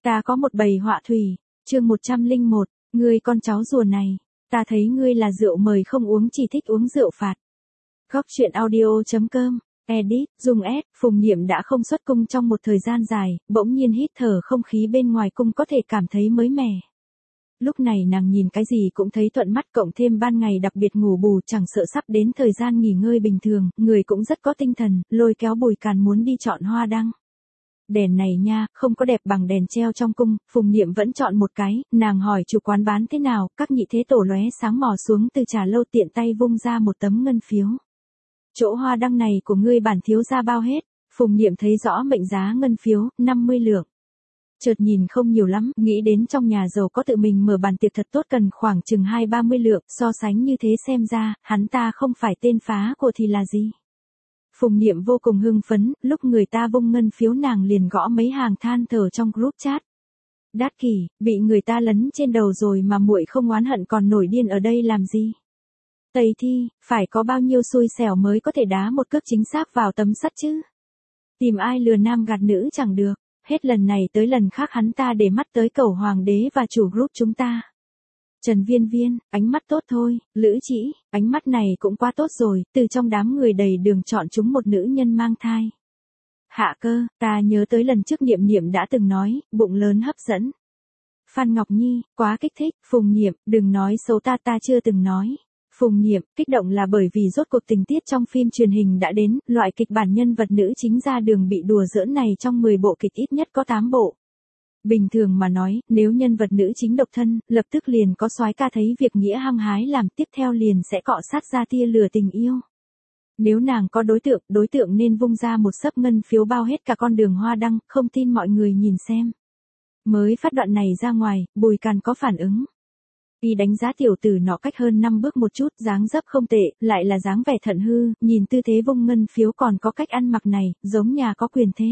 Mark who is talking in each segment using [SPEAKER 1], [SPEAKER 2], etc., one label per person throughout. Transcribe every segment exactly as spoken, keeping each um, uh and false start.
[SPEAKER 1] Ta có một bầy họa thủy, chương một trăm lẻ một, ngươi con cháu rùa này, ta thấy ngươi là rượu mời không uống chỉ thích uống rượu phạt. Góc truyện audio chấm com, edit, dùng S, Phùng Niệm đã không xuất cung trong một thời gian dài, bỗng nhiên hít thở không khí bên ngoài cung có thể cảm thấy mới mẻ. Lúc này nàng nhìn cái gì cũng thấy thuận mắt, cộng thêm ban ngày đặc biệt ngủ bù, chẳng sợ sắp đến thời gian nghỉ ngơi bình thường, người cũng rất có tinh thần, lôi kéo Bùi Càn muốn đi chọn hoa đăng. Đèn này nha, không có đẹp bằng đèn treo trong cung, Phùng Niệm vẫn chọn một cái, nàng hỏi chủ quán bán thế nào, các nhị thế tổ lóe sáng mò xuống từ trà lâu tiện tay vung ra một tấm ngân phiếu. Chỗ hoa đăng này của ngươi bản thiếu gia bao hết, Phùng Niệm thấy rõ mệnh giá ngân phiếu, năm mươi lượng. Chợt nhìn không nhiều lắm, nghĩ đến trong nhà giàu có tự mình mở bàn tiệc thật tốt cần khoảng chừng hai ba mươi lượng, so sánh như thế xem ra, hắn ta không phải tên phá của thì là gì. Phùng Niệm vô cùng hưng phấn, lúc người ta vung ngân phiếu nàng liền gõ mấy hàng than thở trong group chat. Đát kỷ, bị người ta lấn trên đầu rồi mà muội không oán hận còn nổi điên ở đây làm gì? Tây thi, phải có bao nhiêu xui xẻo mới có thể đá một cước chính xác vào tấm sắt chứ? Tìm ai lừa nam gạt nữ chẳng được, hết lần này tới lần khác hắn ta để mắt tới cẩu hoàng đế và chủ group chúng ta. Trần Viên Viên, ánh mắt tốt thôi, Lữ Chỉ, ánh mắt này cũng quá tốt rồi, từ trong đám người đầy đường chọn chúng một nữ nhân mang thai. Hạ Cơ, ta nhớ tới lần trước Niệm Niệm đã từng nói, bụng lớn hấp dẫn. Phan Ngọc Nhi, quá kích thích, Phùng Niệm, đừng nói xấu ta ta chưa từng nói. Phùng Niệm, kích động là bởi vì rốt cuộc tình tiết trong phim truyền hình đã đến, loại kịch bản nhân vật nữ chính ra đường bị đùa giỡn này trong mười bộ kịch ít nhất có tám bộ. Bình thường mà nói, nếu nhân vật nữ chính độc thân, lập tức liền có soái ca thấy việc nghĩa hăng hái làm, tiếp theo liền sẽ cọ sát ra tia lửa tình yêu. Nếu nàng có đối tượng, đối tượng nên vung ra một xấp ngân phiếu bao hết cả con đường hoa đăng, không tin mọi người nhìn xem. Mới phát đoạn này ra ngoài, Bùi Càn có phản ứng. Y đánh giá tiểu tử nọ cách hơn năm bước một chút, dáng dấp không tệ, lại là dáng vẻ thận hư, nhìn tư thế vung ngân phiếu còn có cách ăn mặc này, giống nhà có quyền thế.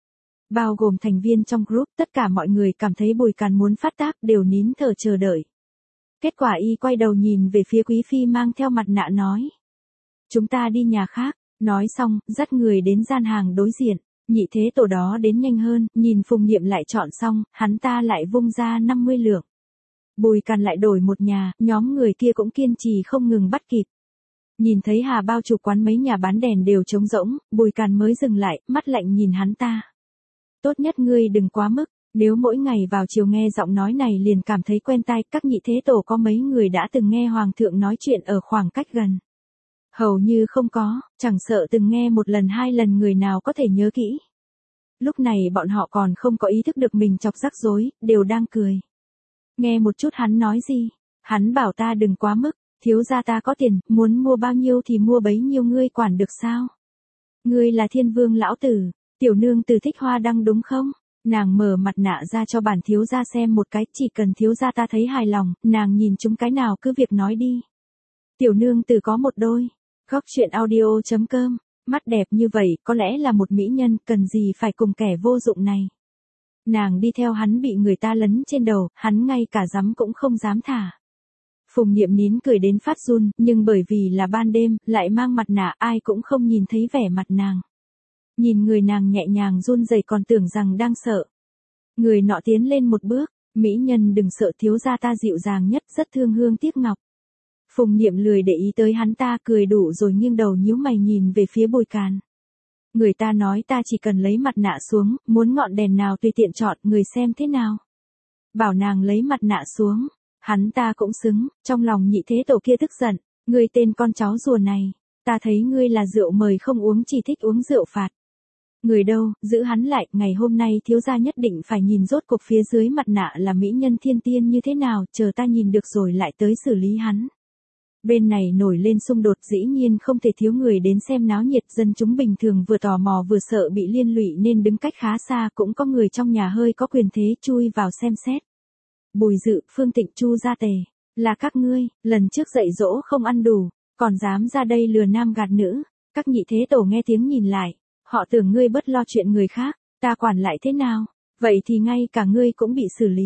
[SPEAKER 1] Bao gồm thành viên trong group, tất cả mọi người cảm thấy Bùi Càn muốn phát tác, đều nín thở chờ đợi. Kết quả y quay đầu nhìn về phía quý phi mang theo mặt nạ nói. Chúng ta đi nhà khác, nói xong, dắt người đến gian hàng đối diện, nhị thế tổ đó đến nhanh hơn, nhìn Phùng Niệm lại chọn xong, hắn ta lại vung ra năm mươi lượng. Bùi Càn lại đổi một nhà, nhóm người kia cũng kiên trì không ngừng bắt kịp. Nhìn thấy Hà Bao chủ quán mấy nhà bán đèn đều trống rỗng, Bùi Càn mới dừng lại, mắt lạnh nhìn hắn ta. Tốt nhất ngươi đừng quá mức, nếu mỗi ngày vào chiều nghe giọng nói này liền cảm thấy quen tai, các nhị thế tổ có mấy người đã từng nghe Hoàng thượng nói chuyện ở khoảng cách gần. Hầu như không có, chẳng sợ từng nghe một lần hai lần người nào có thể nhớ kỹ. Lúc này bọn họ còn không có ý thức được mình chọc rắc rối, đều đang cười. Nghe một chút hắn nói gì, hắn bảo ta đừng quá mức, thiếu gia ta có tiền, muốn mua bao nhiêu thì mua bấy nhiêu, ngươi quản được sao? Ngươi là thiên vương lão tử, tiểu nương tử thích hoa đăng đúng không? Nàng mở mặt nạ ra cho bản thiếu gia xem một cái, chỉ cần thiếu gia ta thấy hài lòng, nàng nhìn chúng cái nào cứ việc nói đi. Tiểu nương tử có một đôi. Góc truyện audio chấm com, mắt đẹp như vậy, có lẽ là một mỹ nhân, cần gì phải cùng kẻ vô dụng này. Nàng đi theo hắn bị người ta lấn trên đầu, hắn ngay cả dám cũng không dám thả. Phùng Niệm nín cười đến phát run, nhưng bởi vì là ban đêm, lại mang mặt nạ, ai cũng không nhìn thấy vẻ mặt nàng. Nhìn người nàng nhẹ nhàng run rẩy còn tưởng rằng đang sợ. Người nọ tiến lên một bước, mỹ nhân đừng sợ, thiếu gia ta dịu dàng nhất, rất thương hương tiếc ngọc. Phùng Niệm lười để ý tới hắn ta, cười đủ rồi nghiêng đầu nhíu mày nhìn về phía Bùi Càn. Người ta nói ta chỉ cần lấy mặt nạ xuống, muốn ngọn đèn nào tùy tiện chọn, người xem thế nào. Bảo nàng lấy mặt nạ xuống, hắn ta cũng xứng, trong lòng nhị thế tổ kia tức giận, ngươi tên con cháu rùa này, ta thấy ngươi là rượu mời không uống chỉ thích uống rượu phạt. Người đâu, giữ hắn lại, ngày hôm nay thiếu gia nhất định phải nhìn rốt cuộc phía dưới mặt nạ là mỹ nhân thiên tiên như thế nào, chờ ta nhìn được rồi lại tới xử lý hắn. Bên này nổi lên xung đột, dĩ nhiên không thể thiếu người đến xem náo nhiệt, dân chúng bình thường vừa tò mò vừa sợ bị liên lụy nên đứng cách khá xa, cũng có người trong nhà hơi có quyền thế chui vào xem xét. Bùi Dự, Phương Tịnh, Chu Gia Tề, là các ngươi, lần trước dạy dỗ không ăn đủ, còn dám ra đây lừa nam gạt nữ. Các nhị thế tổ nghe tiếng nhìn lại, họ tưởng ngươi bớt lo chuyện người khác, ta quản lại thế nào, vậy thì ngay cả ngươi cũng bị xử lý.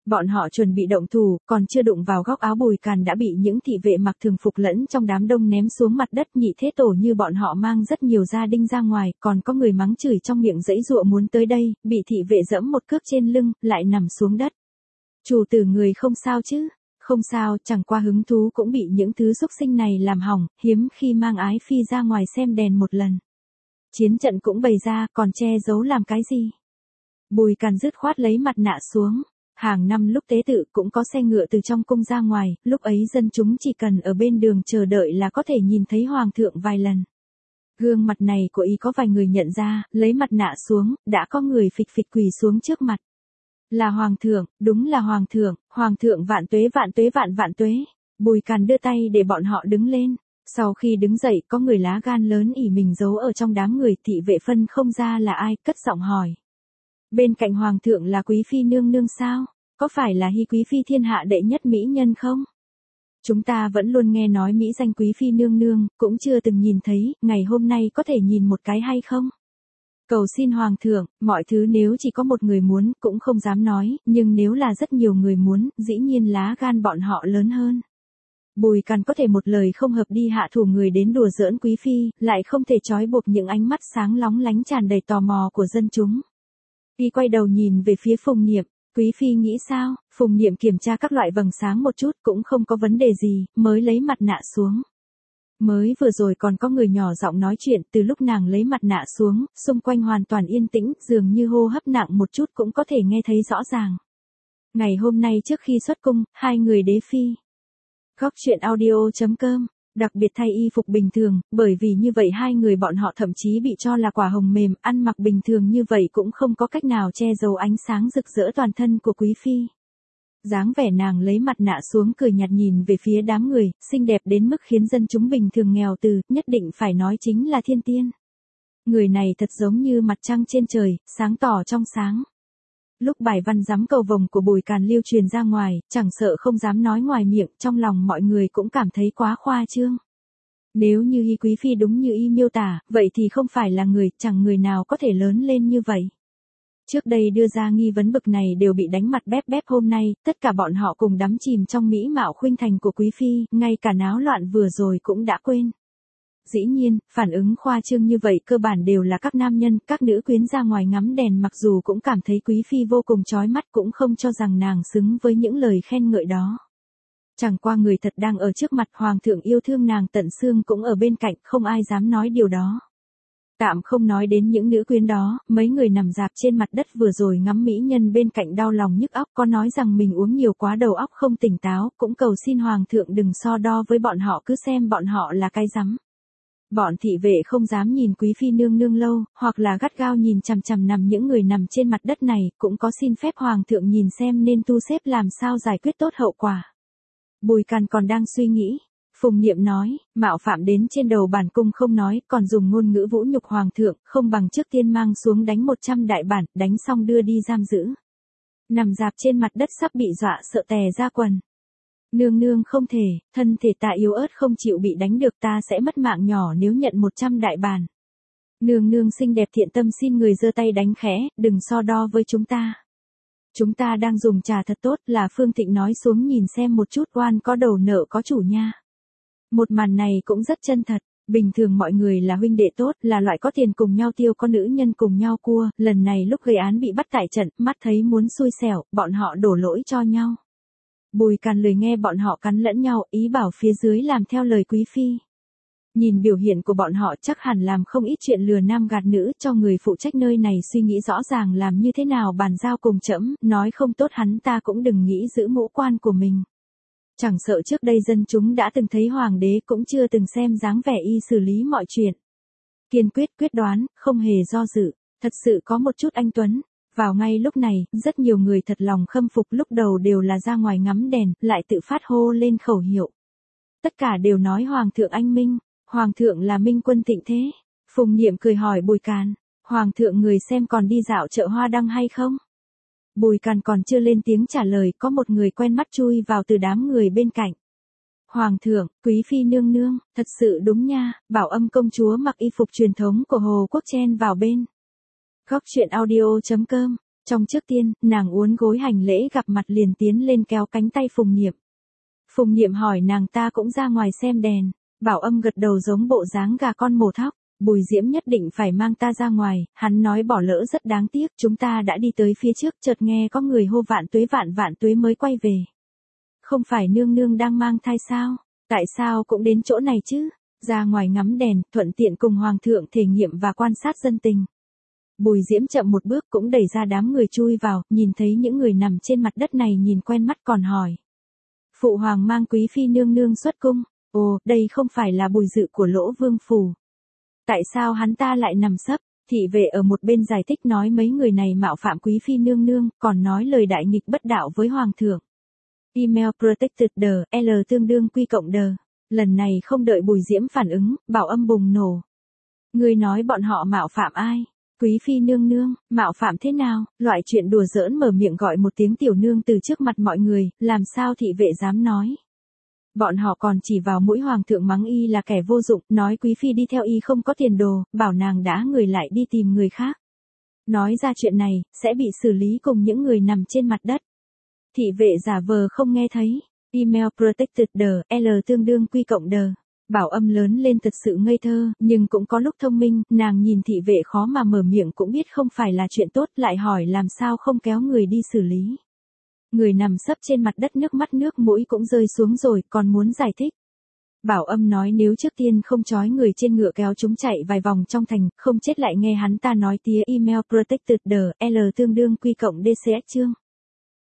[SPEAKER 1] Bọn họ chuẩn bị động thủ, còn chưa đụng vào góc áo Bùi Càn đã bị những thị vệ mặc thường phục lẫn trong đám đông ném xuống mặt đất. Nhị thế tổ như bọn họ mang rất nhiều gia đinh ra ngoài, còn có người mắng chửi trong miệng giãy giụa muốn tới đây, bị thị vệ giẫm một cước trên lưng, lại nằm xuống đất. Chủ tử người không sao chứ? Không sao, chẳng qua hứng thú cũng bị những thứ xúc sinh này làm hỏng, hiếm khi mang ái phi ra ngoài xem đèn một lần. Chiến trận cũng bày ra, còn che giấu làm cái gì? Bùi Càn dứt khoát lấy mặt nạ xuống. Hàng năm lúc tế tự cũng có xe ngựa từ trong cung ra ngoài, lúc ấy dân chúng chỉ cần ở bên đường chờ đợi là có thể nhìn thấy hoàng thượng vài lần. Gương mặt này của ý có vài người nhận ra, lấy mặt nạ xuống, đã có người phịch phịch quỳ xuống trước mặt. Là hoàng thượng, đúng là hoàng thượng, hoàng thượng vạn tuế vạn tuế vạn vạn tuế. Bùi Càn đưa tay để bọn họ đứng lên. Sau khi đứng dậy có người lá gan lớn ỉ mình giấu ở trong đám người, thị vệ phân không ra là ai, cất giọng hỏi. Bên cạnh hoàng thượng là quý phi nương nương sao? Có phải là Hy quý phi thiên hạ đệ nhất mỹ nhân không? Chúng ta vẫn luôn nghe nói mỹ danh quý phi nương nương, cũng chưa từng nhìn thấy, ngày hôm nay có thể nhìn một cái hay không? Cầu xin hoàng thượng, mọi thứ nếu chỉ có một người muốn, cũng không dám nói, nhưng nếu là rất nhiều người muốn, dĩ nhiên lá gan bọn họ lớn hơn. Bùi Càn có thể một lời không hợp đi hạ thủ người đến đùa giỡn quý phi, lại không thể trói buộc những ánh mắt sáng lóng lánh tràn đầy tò mò của dân chúng. Y quay đầu nhìn về phía Phùng Niệm, quý phi nghĩ sao? Phùng Niệm kiểm tra các loại vầng sáng một chút cũng không có vấn đề gì, mới lấy mặt nạ xuống. Mới vừa rồi còn có người nhỏ giọng nói chuyện, từ lúc nàng lấy mặt nạ xuống, xung quanh hoàn toàn yên tĩnh, dường như hô hấp nặng một chút cũng có thể nghe thấy rõ ràng. Ngày hôm nay trước khi xuất cung, hai người đế phi. Góc truyện audio chấm com, đặc biệt thay y phục bình thường, bởi vì như vậy hai người bọn họ thậm chí bị cho là quả hồng mềm, ăn mặc bình thường như vậy cũng không có cách nào che giấu ánh sáng rực rỡ toàn thân của quý phi. Dáng vẻ nàng lấy mặt nạ xuống cười nhạt nhìn về phía đám người, xinh đẹp đến mức khiến dân chúng bình thường nghèo từ, nhất định phải nói chính là thiên tiên. Người này thật giống như mặt trăng trên trời, sáng tỏ trong sáng. Lúc bài văn giám cầu vồng của Bùi Càn lưu truyền ra ngoài, chẳng sợ không dám nói ngoài miệng, trong lòng mọi người cũng cảm thấy quá khoa trương. Nếu như Hy quý phi đúng như y miêu tả, vậy thì không phải là người, chẳng người nào có thể lớn lên như vậy. Trước đây đưa ra nghi vấn bực này đều bị đánh mặt bép bép, hôm nay, tất cả bọn họ cùng đắm chìm trong mỹ mạo khuynh thành của quý phi, ngay cả náo loạn vừa rồi cũng đã quên. Dĩ nhiên, phản ứng khoa trương như vậy cơ bản đều là các nam nhân, các nữ quyến ra ngoài ngắm đèn mặc dù cũng cảm thấy quý phi vô cùng chói mắt cũng không cho rằng nàng xứng với những lời khen ngợi đó. Chẳng qua người thật đang ở trước mặt, hoàng thượng yêu thương nàng tận xương cũng ở bên cạnh, không ai dám nói điều đó. Tạm không nói đến những nữ quyến đó, mấy người nằm dạp trên mặt đất vừa rồi ngắm mỹ nhân bên cạnh đau lòng nhức óc, có nói rằng mình uống nhiều quá đầu óc không tỉnh táo, cũng cầu xin hoàng thượng đừng so đo với bọn họ, cứ xem bọn họ là cái rắm. Bọn thị vệ không dám nhìn quý phi nương nương lâu, hoặc là gắt gao nhìn chằm chằm nằm những người nằm trên mặt đất này, cũng có xin phép hoàng thượng nhìn xem nên tu xếp làm sao giải quyết tốt hậu quả. Bùi Càn còn đang suy nghĩ. Phùng Niệm nói, mạo phạm đến trên đầu bản cung không nói, còn dùng ngôn ngữ vũ nhục hoàng thượng, không bằng trước tiên mang xuống đánh một trăm đại bản, đánh xong đưa đi giam giữ. Nằm dạp trên mặt đất sắp bị dọa sợ tè ra quần. Nương nương không thể, thân thể ta yếu ớt không chịu bị đánh được, ta sẽ mất mạng nhỏ nếu nhận một trăm đại bản. Nương nương xinh đẹp thiện tâm xin người giơ tay đánh khẽ, đừng so đo với chúng ta. Chúng ta đang dùng trà thật tốt, là Phương Thịnh nói xuống nhìn xem một chút, oan có đầu nợ có chủ nha. Một màn này cũng rất chân thật, bình thường mọi người là huynh đệ tốt, là loại có tiền cùng nhau tiêu, có nữ nhân cùng nhau cua, lần này lúc gây án bị bắt tại trận, mắt thấy muốn xui xẻo, bọn họ đổ lỗi cho nhau. Bùi Càn lười nghe bọn họ cắn lẫn nhau, ý bảo phía dưới làm theo lời quý phi. Nhìn biểu hiện của bọn họ chắc hẳn làm không ít chuyện lừa nam gạt nữ, cho người phụ trách nơi này suy nghĩ rõ ràng làm như thế nào bàn giao cùng trẫm, nói không tốt hắn ta cũng đừng nghĩ giữ mũ quan của mình. Chẳng sợ trước đây dân chúng đã từng thấy hoàng đế cũng chưa từng xem dáng vẻ y xử lý mọi chuyện. Kiên quyết quyết đoán, không hề do dự, thật sự có một chút anh tuấn. Vào ngay lúc này, rất nhiều người thật lòng khâm phục, lúc đầu đều là ra ngoài ngắm đèn, lại tự phát hô lên khẩu hiệu. Tất cả đều nói hoàng thượng anh minh, hoàng thượng là minh quân thịnh thế. Phùng Niệm cười hỏi Bùi Càn, hoàng thượng người xem còn đi dạo chợ Hoa Đăng hay không? Bùi Càn còn chưa lên tiếng trả lời, có một người quen mắt chui vào từ đám người bên cạnh. Hoàng thượng, quý phi nương nương, thật sự đúng nha, Bảo Âm công chúa mặc y phục truyền thống của Hồ Quốc chen vào bên. Góc truyện audio chấm com Trong trước tiên, nàng uốn gối hành lễ gặp mặt liền tiến lên kéo cánh tay Phùng Niệm. Phùng Niệm hỏi nàng ta cũng ra ngoài xem đèn, Bảo Âm gật đầu giống bộ dáng gà con mổ thóc. Bùi Diễm nhất định phải mang ta ra ngoài, hắn nói bỏ lỡ rất đáng tiếc, chúng ta đã đi tới phía trước chợt nghe có người hô vạn tuế vạn vạn tuế mới quay về. Không phải nương nương đang mang thai sao? Tại sao cũng đến chỗ này chứ? Ra ngoài ngắm đèn, thuận tiện cùng hoàng thượng thể nghiệm và quan sát dân tình. Bùi Diễm chậm một bước cũng đẩy ra đám người chui vào, nhìn thấy những người nằm trên mặt đất này nhìn quen mắt còn hỏi. Phụ hoàng mang quý phi nương nương xuất cung, ồ, đây không phải là Bùi Dự của Lỗ Vương phủ. Tại sao hắn ta lại nằm sấp? Thị vệ ở một bên giải thích nói mấy người này mạo phạm quý phi nương nương, còn nói lời đại nghịch bất đạo với hoàng thượng. Email protected the L tương đương Q cộng đờ. Lần này không đợi Bùi Diễm phản ứng, Bảo Âm bùng nổ. Ngươi nói bọn họ mạo phạm ai? Quý phi nương nương, mạo phạm thế nào? Loại chuyện đùa giỡn mở miệng gọi một tiếng tiểu nương từ trước mặt mọi người, làm sao thị vệ dám nói? Bọn họ còn chỉ vào mũi hoàng thượng mắng y là kẻ vô dụng, nói quý phi đi theo y không có tiền đồ, bảo nàng đã người lại đi tìm người khác. Nói ra chuyện này, sẽ bị xử lý cùng những người nằm trên mặt đất. Thị vệ giả vờ không nghe thấy. Email protected the L tương đương Q cộng đờ. Bảo Âm lớn lên thật sự ngây thơ, nhưng cũng có lúc thông minh, nàng nhìn thị vệ khó mà mở miệng cũng biết không phải là chuyện tốt, lại hỏi làm sao không kéo người đi xử lý. Người nằm sấp trên mặt đất nước mắt nước mũi cũng rơi xuống rồi, còn muốn giải thích. Bảo Âm nói nếu trước tiên không trói người trên ngựa kéo chúng chạy vài vòng trong thành, không chết lại nghe hắn ta nói tía email protected the L tương đương Q cộng D C S chương.